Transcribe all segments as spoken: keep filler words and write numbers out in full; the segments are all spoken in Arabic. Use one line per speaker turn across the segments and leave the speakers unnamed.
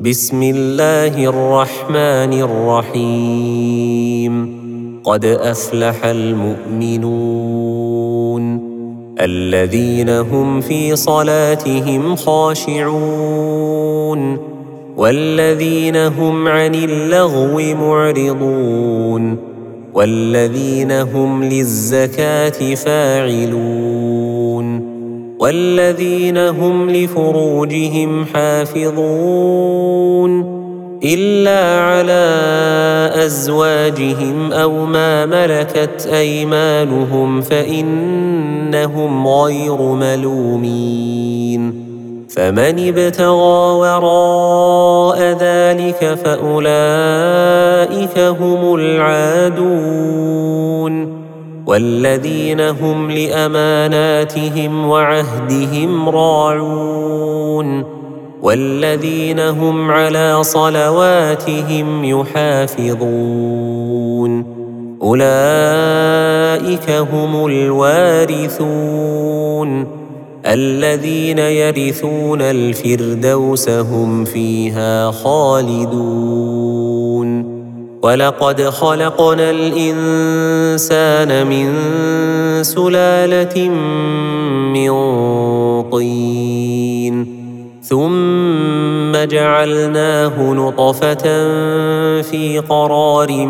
بسم الله الرحمن الرحيم قد أفلح المؤمنون الذين هم في صلاتهم خاشعون والذين هم عن اللغو معرضون والذين هم للزكاة فاعلون والذين هم لفروجهم حافظون إلا على أزواجهم أو ما ملكت أيمانهم فإنهم غير ملومين فمن ابتغى وراء ذلك فأولئك هم العادون والذين هم لأماناتهم وعهدهم راعون والذين هم على صلواتهم يحافظون أولئك هم الوارثون الذين يرثون الفردوس هم فيها خالدون ولقد خلقنا الإنسان من سلالة من طين ثم جعلناه نطفة في قرار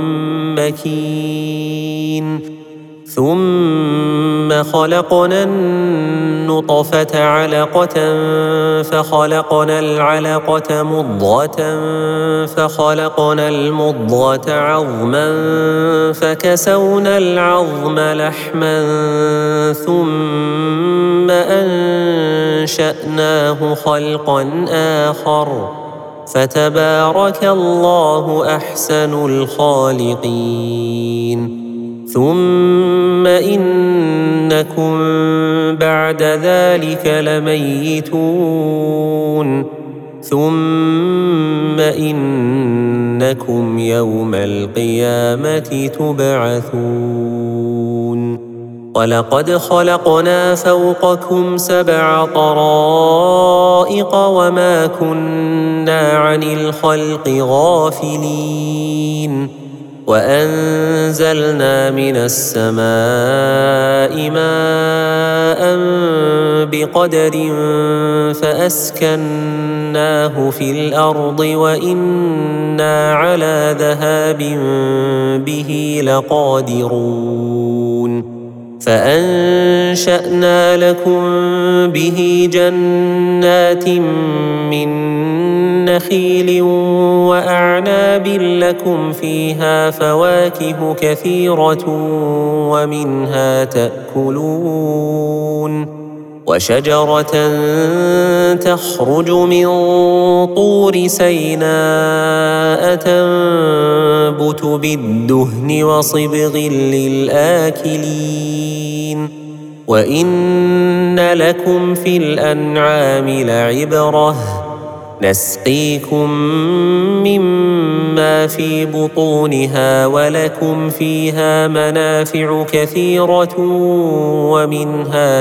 مكين ثم خلقنا النطفة علقة فخلقنا العلقة مضغة فخلقنا المضغة عظما فكسونا العظم لحما ثم أنشأناه خلقا آخر فتبارك الله أحسن الخالقين ثم إنكم بعد ذلك لميتون ثم إنكم يوم القيامة تبعثون ولقد خلقنا فوقكم سبع طرائق وما كنا عن الخلق غافلين وأنزلنا من السماء ماء بقدر فأسكناه في الأرض وإنا على ذهاب به لقادرون فأنشأنا لكم به جنات من نخيل وأعناب لكم فيها فواكه كثيرة ومنها تأكلون وشجرة تخرج من طور سيناء تنبت بالدهن وصبغ للآكلين وإن لكم في الأنعام لعبرة نسقيكم مما في بطونها ولكم فيها منافع كثيرة ومنها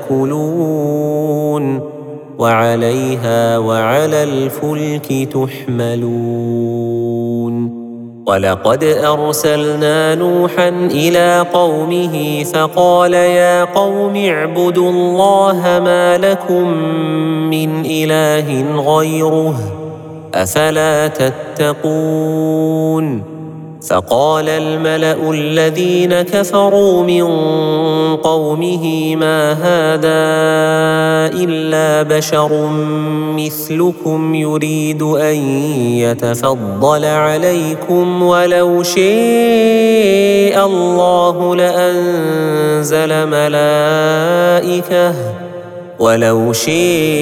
تأكلون وعليها وعلى الفلك تحملون ولقد أرسلنا نوحا إلى قومه فقال يا قوم اعبدوا الله ما لكم من إله غيره أفلا تتقون فقال الملأ الذين كفروا من قومه ما هذا إلا بشر مثلكم يريد أن يتفضل عليكم ولو شاء الله لأنزل ملائكة ولو شاء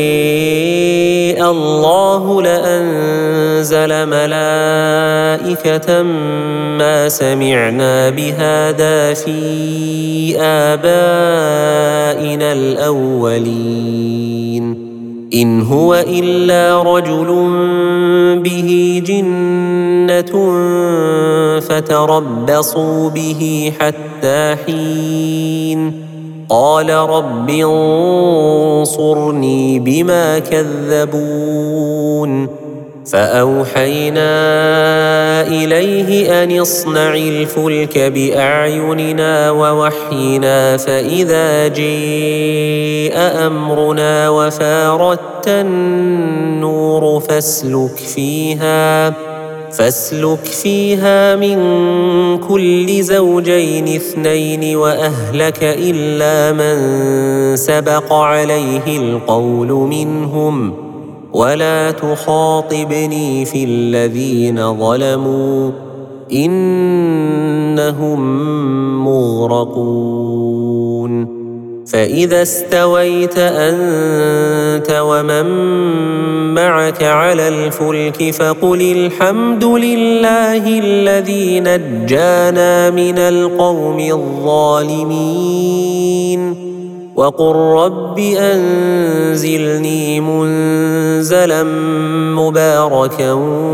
الله لأنزل ملائكة ما سمعنا بهذا في آبائنا الأولين إن هو إلا رجل به جنة فتربصوا به حتى حين قال رب انصرني بما كذبون فأوحينا إليه أن اصنع الفلك بأعيننا ووحينا فإذا جاء أمرنا وفاردت النور فاسلك فيها فاسلك فيها من كل زوجين اثنين وأهلك إلا من سبق عليه القول منهم ولا تخاطبني في الذين ظلموا إنهم مغرقون فإذا استويت أنت ومن معك على الفلك فقل الحمد لله الذي نجانا من القوم الظالمين وقل رب أنزلني منزلا مباركا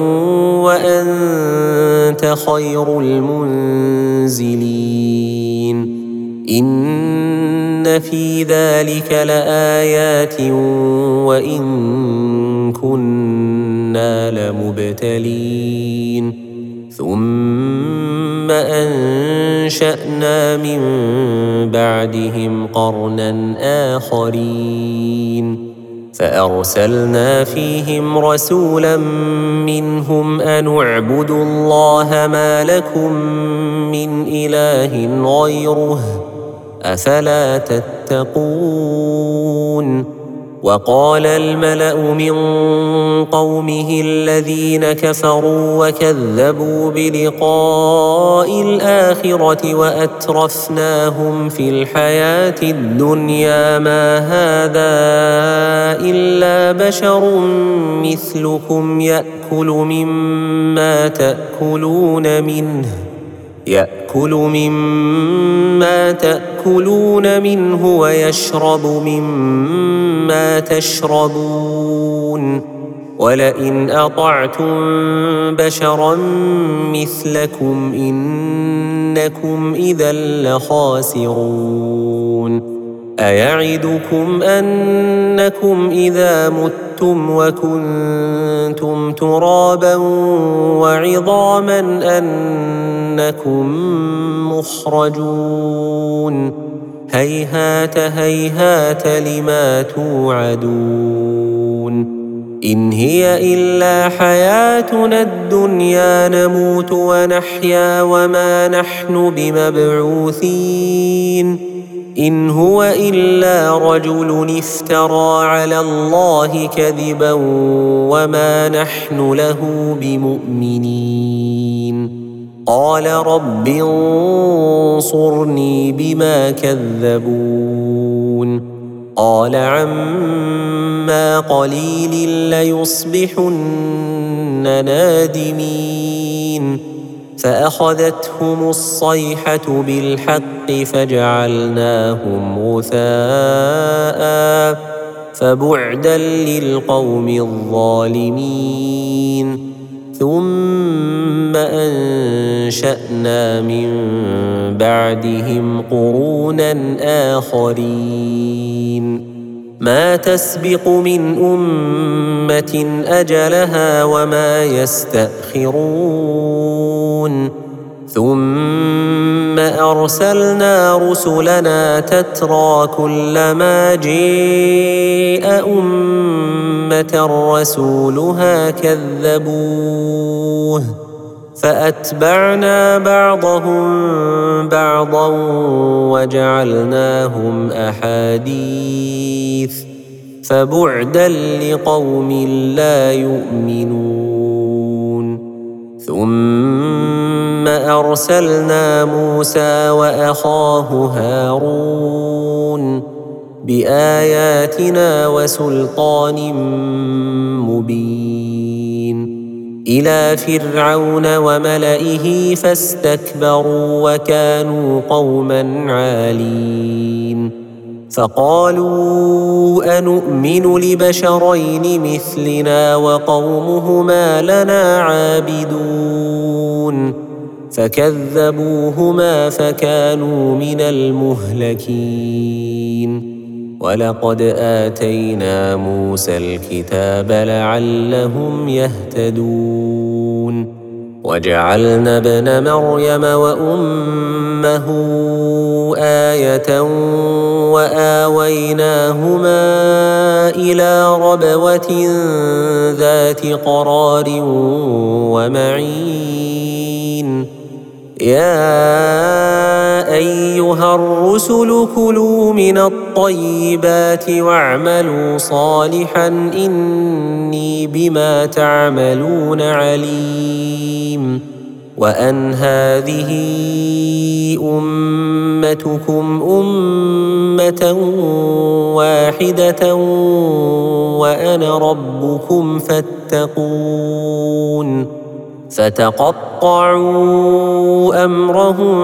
وأنت خير المنزلين إن في ذلك لآيات وإن كنا لمبتلين ثم أنشأنا من بعدهم قرنا آخرين فأرسلنا فيهم رسولا منهم أن اعبدوا الله ما لكم من إله غيره أفلا تتقون وقال الملأ من قومه الذين كفروا وكذبوا بلقاء الآخرة وأترفناهم في الحياة الدنيا ما هذا إلا بشر مثلكم يأكل مما تأكلون منه يأكل مما تأكلون منه ويشرب مما تشربون ولئن أطعتم بشرا مثلكم إنكم إذا لخاسرون أيعدكم أنكم إذا متم وكنتم ترابا وعظاما أنكم مخرجون هيهات هيهات لما توعدون إن هي إلا حياتنا الدنيا نموت ونحيا وما نحن بمبعوثين إن هو إلا رجل افترى على الله كذبا وما نحن له بمؤمنين قال رب انصرني بما كذبون قال عما قليل ليصبحن نادمين فأخذتهم الصيحة بالحق فجعلناهم غثاء فبعدا للقوم الظالمين ثم أنشأنا من بعدهم قرونا آخرين ما تسبق من أمة أجلها وما يستأخرون ثم أرسلنا رسلنا تترى كلما جاء أمة رسولها كذبوه فأتبعنا بعضهم بعضا وجعلناهم أحاديث فبعدا لقوم لا يؤمنون ثم أرسلنا موسى وأخاه هارون بآياتنا وسلطان مبين إلى فرعون وملئه فاستكبروا وكانوا قوما عالين فقالوا أنؤمن لبشرين مثلنا وقومهما لنا عابدون فكذبوهما فكانوا من المهلكين ولقد آتينا موسى الكتاب لعلهم يهتدون وجعلنا ابن مريم وأمه آية وآويناهما إلى ربوة ذات قرار ومعين يا أيها الرسل كلوا من الطيبات واعملوا صالحا إني بما تعملون عليم وأن هذه أمتكم أمة واحدة وأنا ربكم فاتقون فتقطعوا أمرهم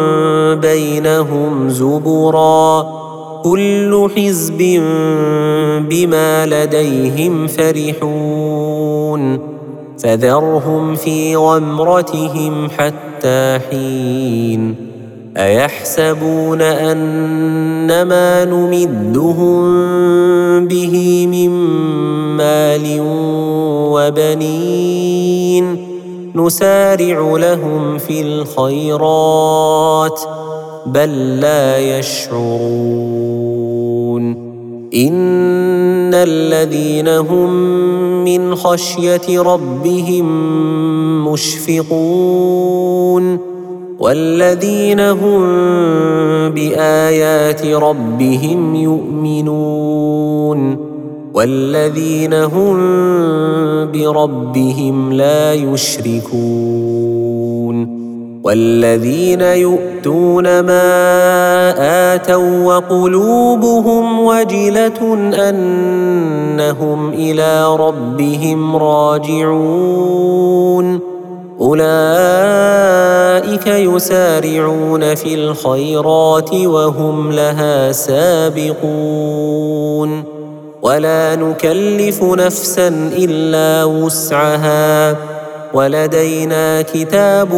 بينهم زبرا كل حزب بما لديهم فرحون فذرهم في غمرتهم حتى حين أيحسبون أن ما نمدهم به من مال وبنين نسارع لهم في الخيرات بل لا يشعرون إن الذين هم من خشية ربهم مشفقون والذين هم بآيات ربهم يؤمنون والذين هم بربهم لا يشركون والذين يؤتون ما آتوا وقلوبهم وجلة أنهم إلى ربهم راجعون أولئك يسارعون في الخيرات وهم لها سابقون ولا نكلف نفسا إلا وسعها ولدينا كتاب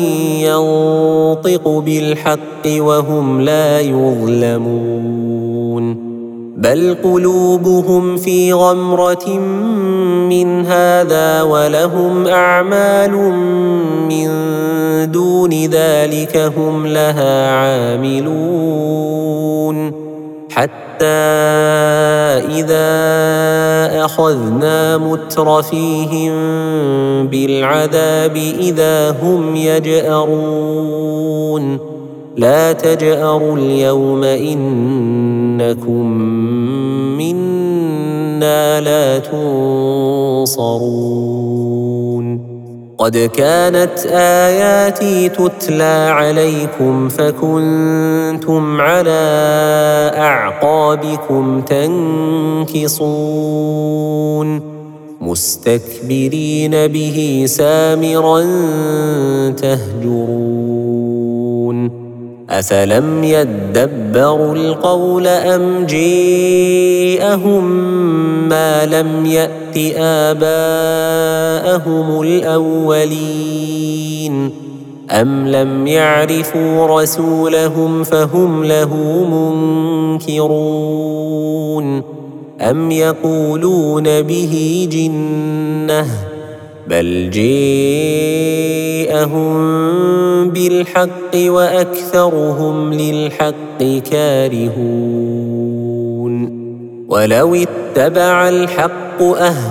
ينطق بالحق وهم لا يظلمون بل قلوبهم في غمرة من هذا ولهم أعمال من دون ذلك هم لها عاملون حتى إذا أخذنا مترفيهم بالعذاب إذا هم يجأرون لا تجأروا اليوم إنكم منا لا تنصرون قد كانت آياتي تتلى عليكم فكنتم على أعقابكم تنكصون مستكبرين به سامرا تهجرون أفلم يدبروا القول أم جاءهم ما لم يأت آباءهم الأولين أم لم يعرفوا رسولهم فهم له منكرون أم يقولون به جنة بل جاءهم بالحق وأكثرهم للحق كارهون ولو اتبع الحق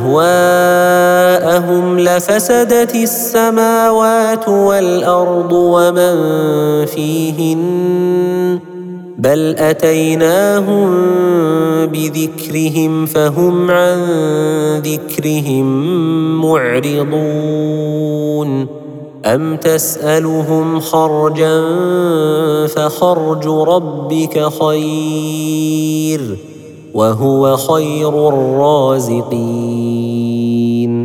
أهواءهم لفسدت السماوات والأرض ومن فيهن بل أتيناهم بذكرهم فهم عن ذكرهم معرضون أم تسألهم خرجا فخرج ربك خير وهو خير الرازقين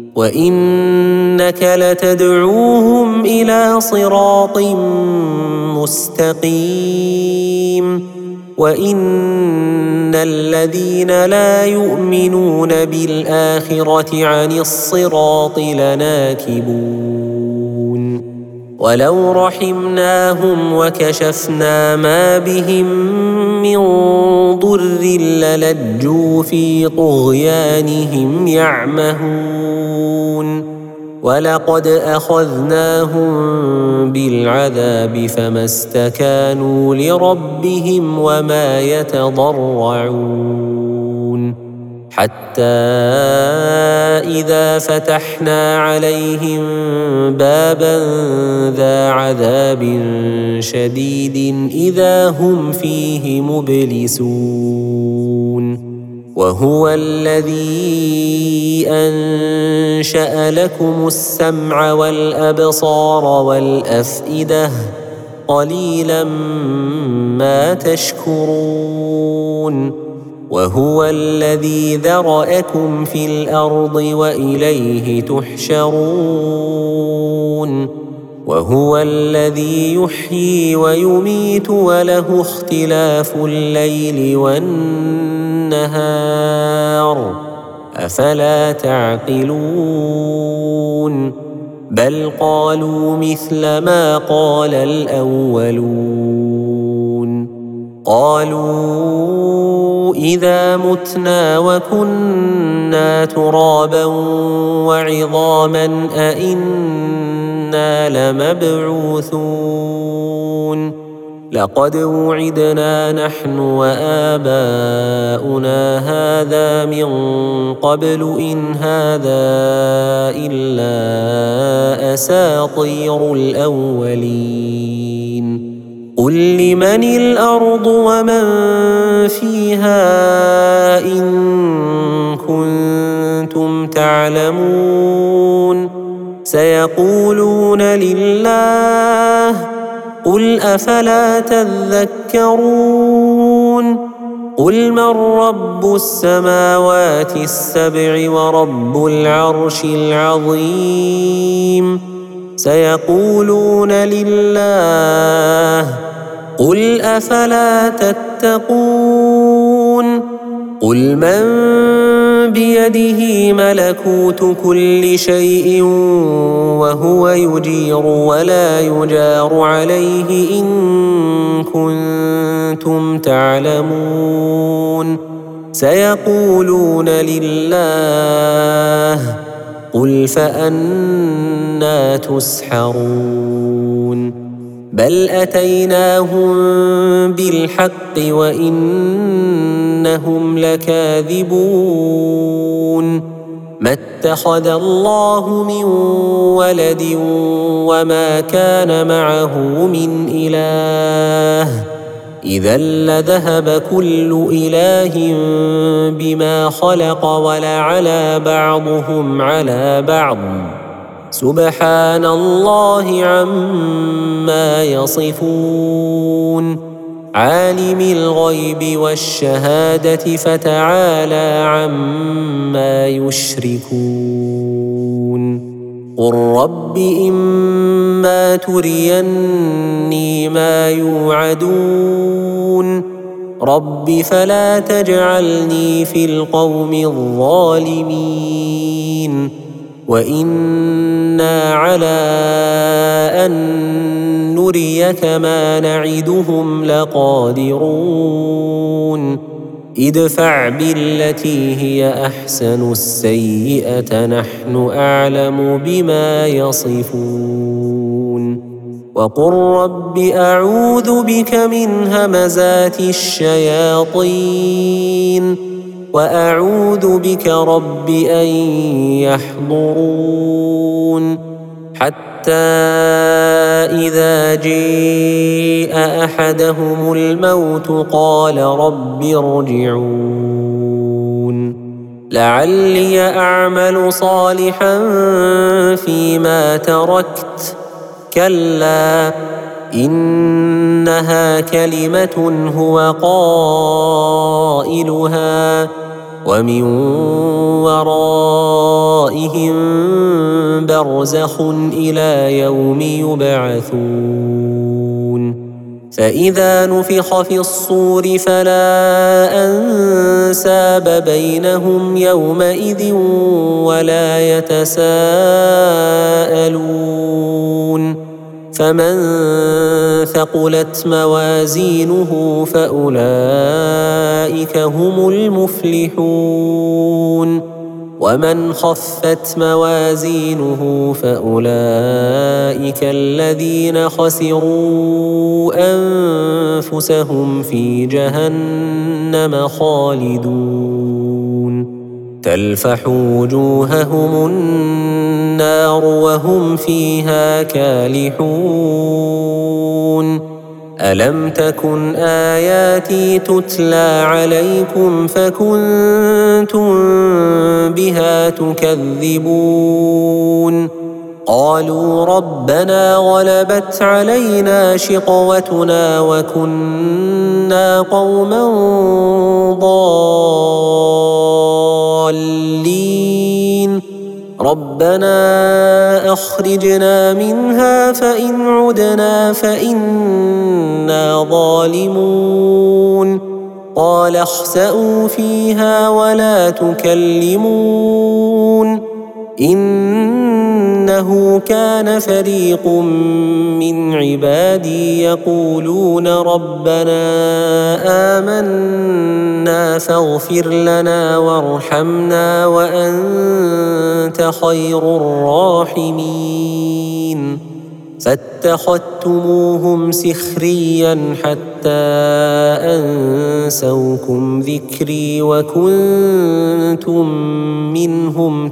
وإنك لتدعوهم إلى صراط مستقيم وإن الذين لا يؤمنون بالآخرة عن الصراط لناكبون ولو رحمناهم وكشفنا ما بهم من ضر للجوا في طغيانهم يعمهون ولقد أخذناهم بالعذاب فما استكانوا لربهم وما يتضرعون حتى إذا فتحنا عليهم بابا ذا عذاب شديد إذا هم فيه مبلسون وهو الذي أنشأ لكم السمع والأبصار والأفئدة قليلا ما تشكرون وهو الذي ذرأكم في الأرض وإليه تحشرون وهو الذي يحيي ويميت وله اختلاف الليل والنهار أفلا تعقلون بل قالوا مثل ما قال الأولون قالوا إذا متنا وكنا ترابا وعظاما أئنا لمبعوثون لقد وعدنا نحن وآباؤنا هذا من قبل إن هذا إلا أساطير الأولين قل لمن الأرض ومن فيها إن كنتم تعلمون سيقولون لله قل أفلا تذكرون قل من رب السماوات السبع ورب العرش العظيم سيقولون لله قل أفلا تتقون قل من بيده ملكوت كل شيء وهو يجير ولا يجار عليه إن كنتم تعلمون سيقولون لله قل فأنى تسحرون بل أتيناهم بالحق وإنهم لكاذبون ما اتخذ الله من ولد وما كان معه من إله إذا لذهب كل إله بما خلق ولعلى بعضهم على بعض سبحان الله عما يصفون عالم الغيب والشهادة فتعالى عما يشركون قل رب إما تريني ما يوعدون رب فلا تجعلني في القوم الظالمين وإنا على أن نريك ما نعدهم لقادرون ادفع بالتي هي أحسن السيئة نحن أعلم بما يصفون وقل رب أعوذ بك من همزات الشياطين وأعوذ بك رب أن يحضرون حتى إذا جاء أحدهم الموت قال رب ارجعون لعلي أعمل صالحا فيما تركت كلا إنها كلمة هو قائلها ومن ورائهم برزخ إلى يوم يبعثون فإذا نفخ في الصور فلا أنساب بينهم يومئذ ولا يتساءلون فمن ثقلت موازينه فأولئك هم المفلحون ومن خفت موازينه فأولئك الذين خسروا أنفسهم في جهنم خالدون تلفح وجوههم النار وهم فيها كالحون ألم تكن آياتي تتلى عليكم فكنتم بها تكذبون قالوا ربنا غلبت علينا شقوتنا وكنا قوما ضالين ربنا أخرجنا منها فإن عدنا فإنا ظالمون قال اخسئوا فيها ولا تكلمون إنه كان فريق من عبادي يقولون ربنا آمنا فاغفر لنا وارحمنا وأنت خير الراحمين فاتخذتموهم سخريا حتى أنسوكم ذكري وكنتم منهم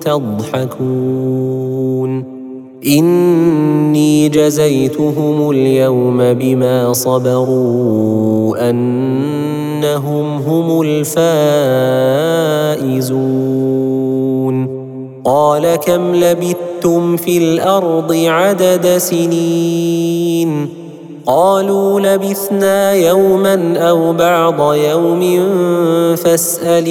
تضحكون إني جزيتهم اليوم بما صبروا أنهم هم الفائزون قال كم لبثتم في الأرض عدد سنين قالوا لبثنا يوما أو بعض يوم فاسأل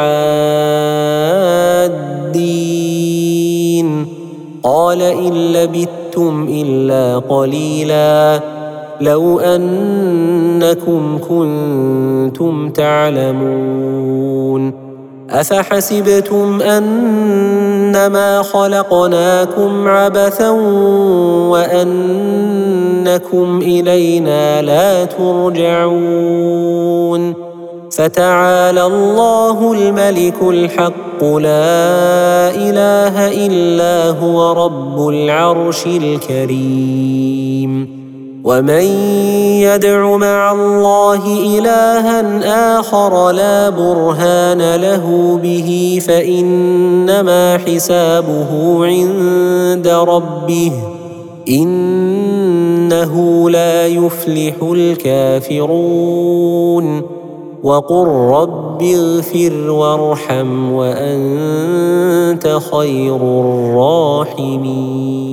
العادين قال إن لبثتم إلا قليلا لو أنكم كنتم تعلمون أفحسبتم أنما خلقناكم عبثا وأنكم إلينا لا ترجعون فتعالى الله الملك الحق لا إله إلا هو رب العرش الكريم ومن يدع مع الله إلها آخر لا برهان له به فإنما حسابه عند ربه إنه لا يفلح الكافرون وقل رب اغفر وارحم وأنت خير الراحمين